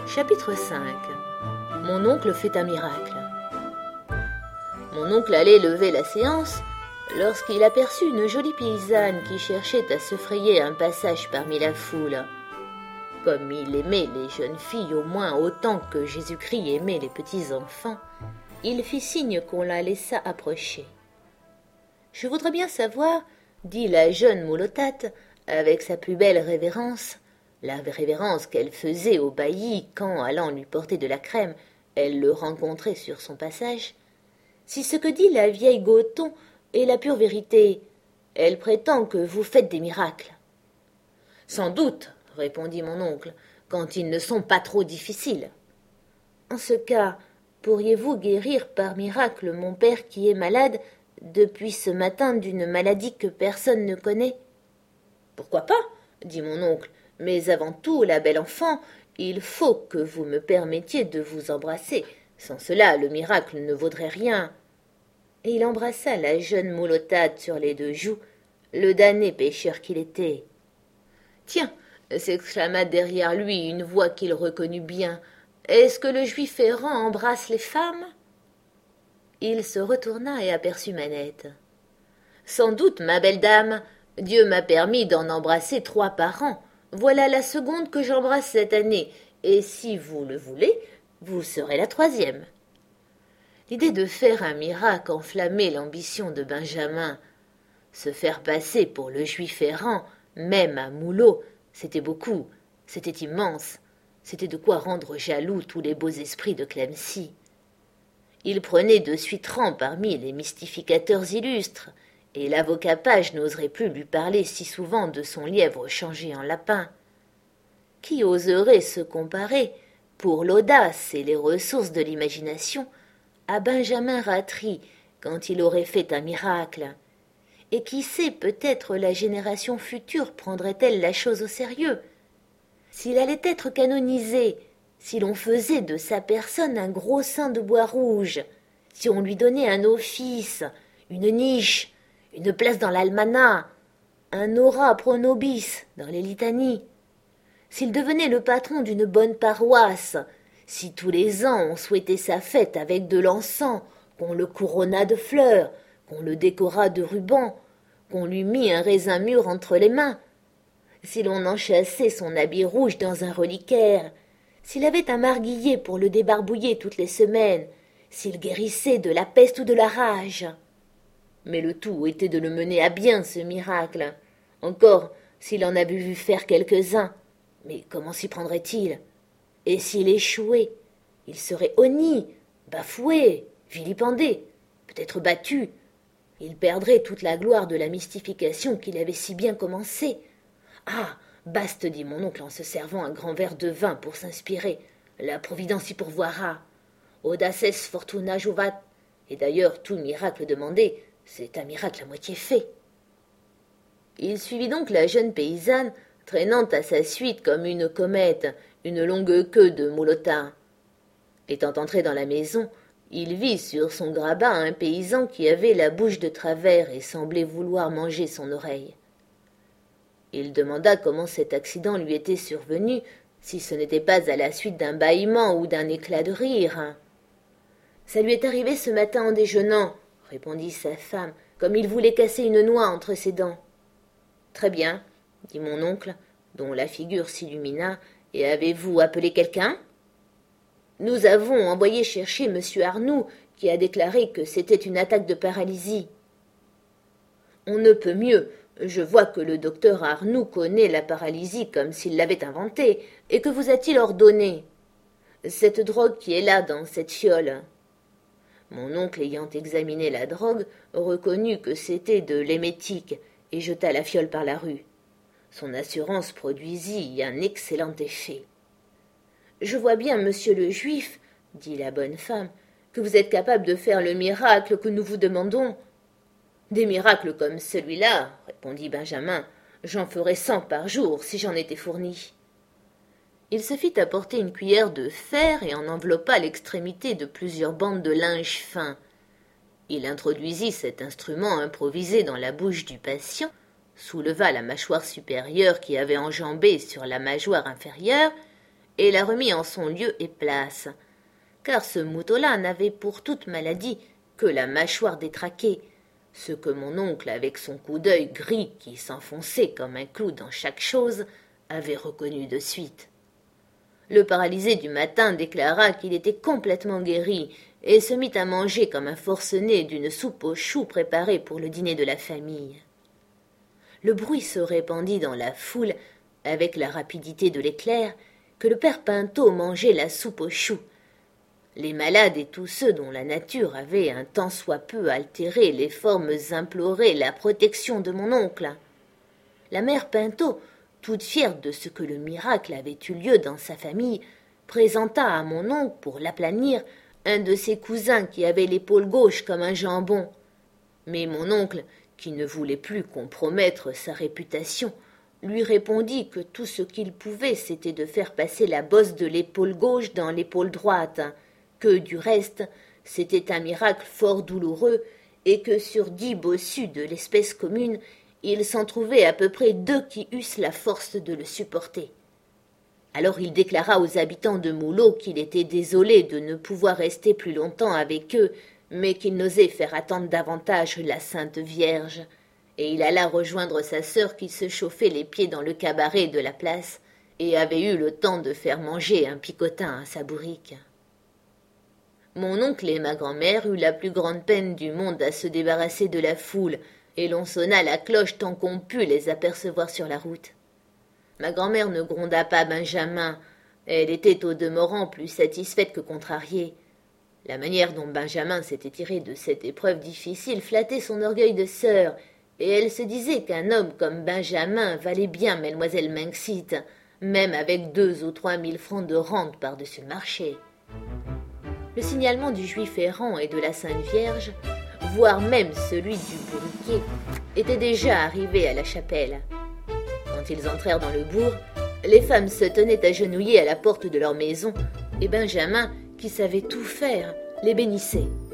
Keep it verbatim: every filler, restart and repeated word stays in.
Chapitre cinq. Mon oncle fait un miracle. Mon oncle allait lever la séance lorsqu'il aperçut une jolie paysanne qui cherchait à se frayer un passage parmi la foule. Comme il aimait les jeunes filles au moins autant que Jésus-Christ aimait les petits enfants, il fit signe qu'on la laissât approcher. « Je voudrais bien savoir, dit la jeune moulotate, avec sa plus belle révérence, la révérence qu'elle faisait au bailli quand, allant lui porter de la crème, elle le rencontrait sur son passage, si ce que dit la vieille Goton est la pure vérité. Elle prétend que vous faites des miracles. »« Sans doute, répondit mon oncle, quand ils ne sont pas trop difficiles. »« En ce cas, pourriez-vous guérir par miracle mon père qui est malade depuis ce matin d'une maladie que personne ne connaît ?»« Pourquoi pas, dit mon oncle, mais avant tout, la belle enfant, il faut que vous me permettiez de vous embrasser. Sans cela, le miracle ne vaudrait rien. » Et il embrassa la jeune moulotate sur les deux joues, le damné pécheur qu'il était. « Tiens, s'exclama derrière lui une voix qu'il reconnut bien, est-ce que le juif errant embrasse les femmes ?» Il se retourna et aperçut Manette. « Sans doute, ma belle dame, Dieu m'a permis d'en embrasser trois par an. Voilà la seconde que j'embrasse cette année, et si vous le voulez, vous serez la troisième. » L'idée de faire un miracle enflammait l'ambition de Benjamin. Se faire passer pour le juif errant, même à Moulot, c'était beaucoup, c'était immense, c'était de quoi rendre jaloux tous les beaux esprits de Clemcy. Il prenait de suite rang parmi les mystificateurs illustres, et l'avocat Page n'oserait plus lui parler si souvent de son lièvre changé en lapin. Qui oserait se comparer, pour l'audace et les ressources de l'imagination, à Benjamin Rattray quand il aurait fait un miracle? Et qui sait, peut-être la génération future prendrait-elle la chose au sérieux? S'il allait être canonisé, si l'on faisait de sa personne un gros sein de bois rouge, si on lui donnait un office, une niche, une place dans l'almanach, un ora pro nobis dans les litanies, s'il devenait le patron d'une bonne paroisse, si tous les ans on souhaitait sa fête avec de l'encens, qu'on le couronnât de fleurs, qu'on le décorât de rubans, qu'on lui mit un raisin mûr entre les mains, si l'on enchâssait son habit rouge dans un reliquaire, s'il avait un marguillier pour le débarbouiller toutes les semaines, s'il guérissait de la peste ou de la rage. Mais le tout était de le mener à bien, ce miracle. Encore, s'il en avait vu faire quelques-uns, mais comment s'y prendrait-il? Et s'il échouait, il serait honni, bafoué, vilipendé, peut-être battu. Il perdrait toute la gloire de la mystification qu'il avait si bien commencée. Ah, baste, dit mon oncle en se servant un grand verre de vin pour s'inspirer. La Providence y pourvoira. Audaces fortuna juvat. Et d'ailleurs, tout miracle demandé, c'est un miracle à moitié fait. Il suivit donc la jeune paysanne, traînant à sa suite comme une comète, une longue queue de moulotin. Étant entré dans la maison, il vit sur son grabat un paysan qui avait la bouche de travers et semblait vouloir manger son oreille. Il demanda comment cet accident lui était survenu, si ce n'était pas à la suite d'un bâillement ou d'un éclat de rire. « Ça lui est arrivé ce matin en déjeunant, » répondit sa femme, comme il voulait casser une noix entre ses dents. « Très bien, » dit mon oncle, dont la figure s'illumina, « et avez-vous appelé quelqu'un ?»« Nous avons envoyé chercher M. Arnoux, qui a déclaré que c'était une attaque de paralysie. »« On ne peut mieux. Je vois que le docteur Arnoux connaît la paralysie comme s'il l'avait inventée. Et que vous a-t-il ordonné ? » ?»« Cette drogue qui est là, dans cette fiole. » Mon oncle, ayant examiné la drogue, reconnut que c'était de l'émétique et jeta la fiole par la rue. Son assurance produisit un excellent effet. « Je vois bien, monsieur le juif, dit la bonne femme, que vous êtes capable de faire le miracle que nous vous demandons. »« Des miracles comme celui-là, répondit Benjamin, j'en ferais cent par jour si j'en étais fourni. » Il se fit apporter une cuillère de fer et en enveloppa l'extrémité de plusieurs bandes de linge fin. Il introduisit cet instrument improvisé dans la bouche du patient, souleva la mâchoire supérieure qui avait enjambé sur la mâchoire inférieure et la remit en son lieu et place, car ce mouton-là n'avait pour toute maladie que la mâchoire détraquée, ce que mon oncle, avec son coup d'œil gris qui s'enfonçait comme un clou dans chaque chose, avait reconnu de suite. Le paralysé du matin déclara qu'il était complètement guéri et se mit à manger comme un forcené d'une soupe aux choux préparée pour le dîner de la famille. Le bruit se répandit dans la foule avec la rapidité de l'éclair que le père Pinto mangeait la soupe aux choux. Les malades et tous ceux dont la nature avait un tant soit peu altéré les formes imploraient la protection de mon oncle. La mère Pinto, toute fière de ce que le miracle avait eu lieu dans sa famille, présenta à mon oncle, pour l'aplanir, un de ses cousins qui avait l'épaule gauche comme un jambon. Mais mon oncle, qui ne voulait plus compromettre sa réputation, lui répondit que tout ce qu'il pouvait, c'était de faire passer la bosse de l'épaule gauche dans l'épaule droite, que, du reste, c'était un miracle fort douloureux, et que sur dix bossus de l'espèce commune, il s'en trouvait à peu près deux qui eussent la force de le supporter. Alors il déclara aux habitants de Mouleau qu'il était désolé de ne pouvoir rester plus longtemps avec eux, mais qu'il n'osait faire attendre davantage la Sainte Vierge, et il alla rejoindre sa sœur qui se chauffait les pieds dans le cabaret de la place et avait eu le temps de faire manger un picotin à sa bourrique. Mon oncle et ma grand-mère eurent la plus grande peine du monde à se débarrasser de la foule, et l'on sonna la cloche tant qu'on put les apercevoir sur la route. Ma grand-mère ne gronda pas Benjamin, elle était au demeurant plus satisfaite que contrariée. La manière dont Benjamin s'était tiré de cette épreuve difficile flattait son orgueil de sœur, et elle se disait qu'un homme comme Benjamin valait bien mademoiselle Minxit, même avec deux ou trois mille francs de rente par-dessus le marché. Le signalement du juif errant et de la Sainte Vierge, voire même celui du bourriquet, était déjà arrivé à la chapelle. Quand ils entrèrent dans le bourg, les femmes se tenaient agenouillées à la porte de leur maison, et Benjamin, qui savait tout faire, les bénissait.